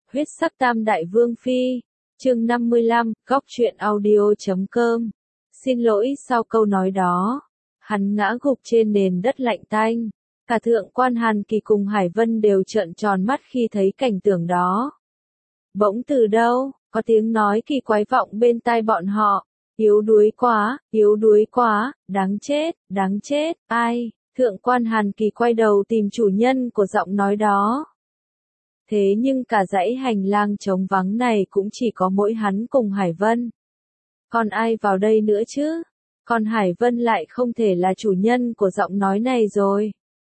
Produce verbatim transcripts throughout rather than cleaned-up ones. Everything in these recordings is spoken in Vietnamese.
Huyết sắc tam đại vương phi, chương năm mươi lăm, góc truyện audio chấm com. Xin lỗi sau câu nói đó, hắn ngã gục trên nền đất lạnh tanh. Cả thượng quan Hàn Kỳ cùng Hải Vân đều trợn tròn mắt khi thấy cảnh tượng đó. Bỗng từ đâu, có tiếng nói kỳ quái vọng bên tai bọn họ. Yếu đuối quá, yếu đuối quá, đáng chết, đáng chết, ai? Thượng quan Hàn Kỳ quay đầu tìm chủ nhân của giọng nói đó. Thế nhưng cả dãy hành lang trống vắng này cũng chỉ có mỗi hắn cùng Hải Vân. Còn ai vào đây nữa chứ? Còn Hải Vân lại không thể là chủ nhân của giọng nói này rồi.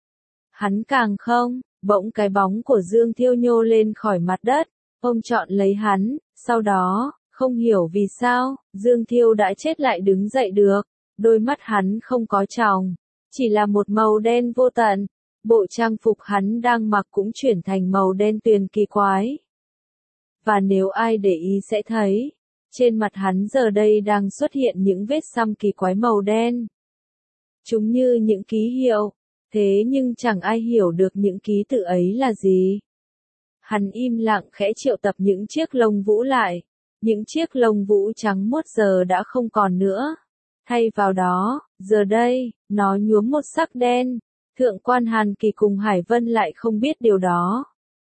Hắn càng không, bỗng cái bóng của Dương Thiêu nhô lên khỏi mặt đất, ôm trọn lấy hắn, sau đó, không hiểu vì sao, Dương Thiêu đã chết lại đứng dậy được, đôi mắt hắn không có tròng, chỉ là một màu đen vô tận. Bộ trang phục hắn đang mặc cũng chuyển thành màu đen tuyền kỳ quái. Và nếu ai để ý sẽ thấy, trên mặt hắn giờ đây đang xuất hiện những vết xăm kỳ quái màu đen. Chúng như những ký hiệu, thế nhưng chẳng ai hiểu được những ký tự ấy là gì. Hắn im lặng khẽ triệu tập những chiếc lông vũ lại, những chiếc lông vũ trắng muốt giờ đã không còn nữa. Thay vào đó, giờ đây, nó nhuốm một sắc đen. Thượng quan Hàn Kỳ cùng Hải Vân lại không biết điều đó.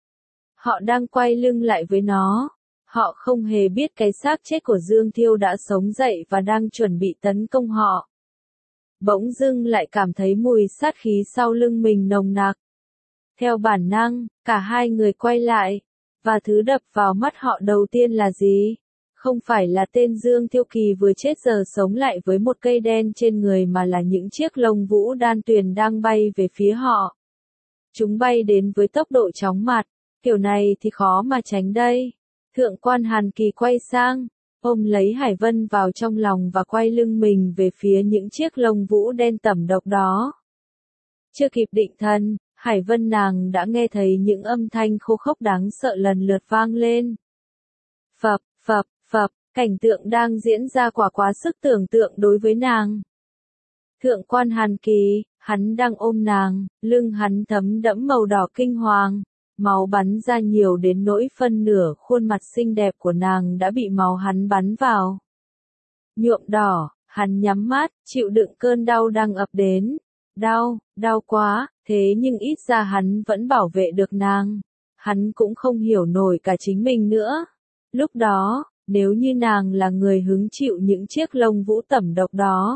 Họ đang quay lưng lại với nó. Họ không hề biết cái xác chết của Dương Thiêu đã sống dậy và đang chuẩn bị tấn công họ. Bỗng dưng lại cảm thấy mùi sát khí sau lưng mình nồng nặc. Theo bản năng, cả hai người quay lại. Và thứ đập vào mắt họ đầu tiên là gì? Không phải là tên Dương Thiêu Kỳ vừa chết giờ sống lại với một cây đen trên người mà là những chiếc lông vũ đan tuyền đang bay về phía họ. Chúng bay đến với tốc độ chóng mặt, kiểu này thì khó mà tránh đây. Thượng quan Hàn Kỳ quay sang, ôm lấy Hải Vân vào trong lòng và quay lưng mình về phía những chiếc lông vũ đen tẩm độc đó. Chưa kịp định thần, Hải Vân nàng đã nghe thấy những âm thanh khô khốc đáng sợ lần lượt vang lên. Phập, phập. Phập, cảnh tượng đang diễn ra quả quá sức tưởng tượng đối với nàng. Thượng quan Hàn Kỳ, hắn đang ôm nàng, lưng hắn thấm đẫm màu đỏ kinh hoàng, máu bắn ra nhiều đến nỗi phân nửa khuôn mặt xinh đẹp của nàng đã bị máu hắn bắn vào. Nhuộm đỏ, hắn nhắm mắt, chịu đựng cơn đau đang ập đến. Đau, đau quá, thế nhưng ít ra hắn vẫn bảo vệ được nàng. Hắn cũng không hiểu nổi cả chính mình nữa. Lúc đó, nếu như nàng là người hứng chịu những chiếc lông vũ tẩm độc đó.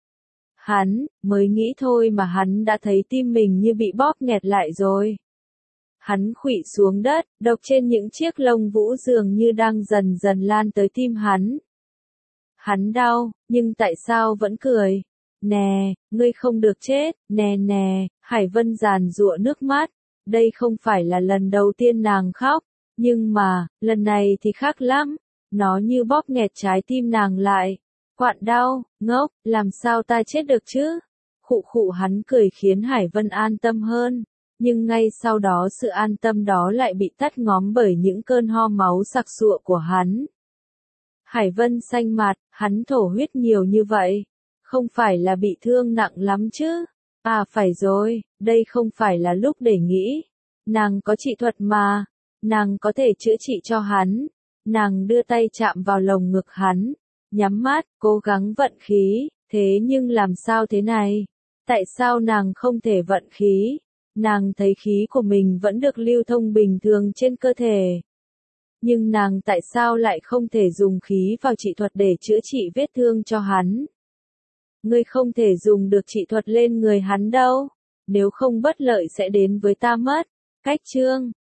Hắn, mới nghĩ thôi mà hắn đã thấy tim mình như bị bóp nghẹt lại rồi. Hắn khuỵu xuống đất, độc trên những chiếc lông vũ dường như đang dần dần lan tới tim hắn. Hắn đau, nhưng tại sao vẫn cười? Nè, ngươi không được chết, nè nè, Hải Vân giàn giụa nước mắt. Đây không phải là lần đầu tiên nàng khóc, nhưng mà, lần này thì khác lắm. Nó như bóp nghẹt trái tim nàng lại. Quặn đau, ngốc, làm sao ta chết được chứ? Khụ khụ hắn cười khiến Hải Vân an tâm hơn. Nhưng ngay sau đó sự an tâm đó lại bị tắt ngóm bởi những cơn ho máu sặc sụa của hắn. Hải Vân xanh mặt, hắn thổ huyết nhiều như vậy. Không phải là bị thương nặng lắm chứ? À phải rồi, đây không phải là lúc để nghĩ. Nàng có trị thuật mà. Nàng có thể chữa trị cho hắn. Nàng đưa tay chạm vào lồng ngực hắn, nhắm mắt, cố gắng vận khí, thế nhưng làm sao thế này? Tại sao nàng không thể vận khí? Nàng thấy khí của mình vẫn được lưu thông bình thường trên cơ thể. Nhưng nàng tại sao lại không thể dùng khí vào trị thuật để chữa trị vết thương cho hắn? Ngươi không thể dùng được trị thuật lên người hắn đâu, nếu không bất lợi sẽ đến với ta mất. Cách chương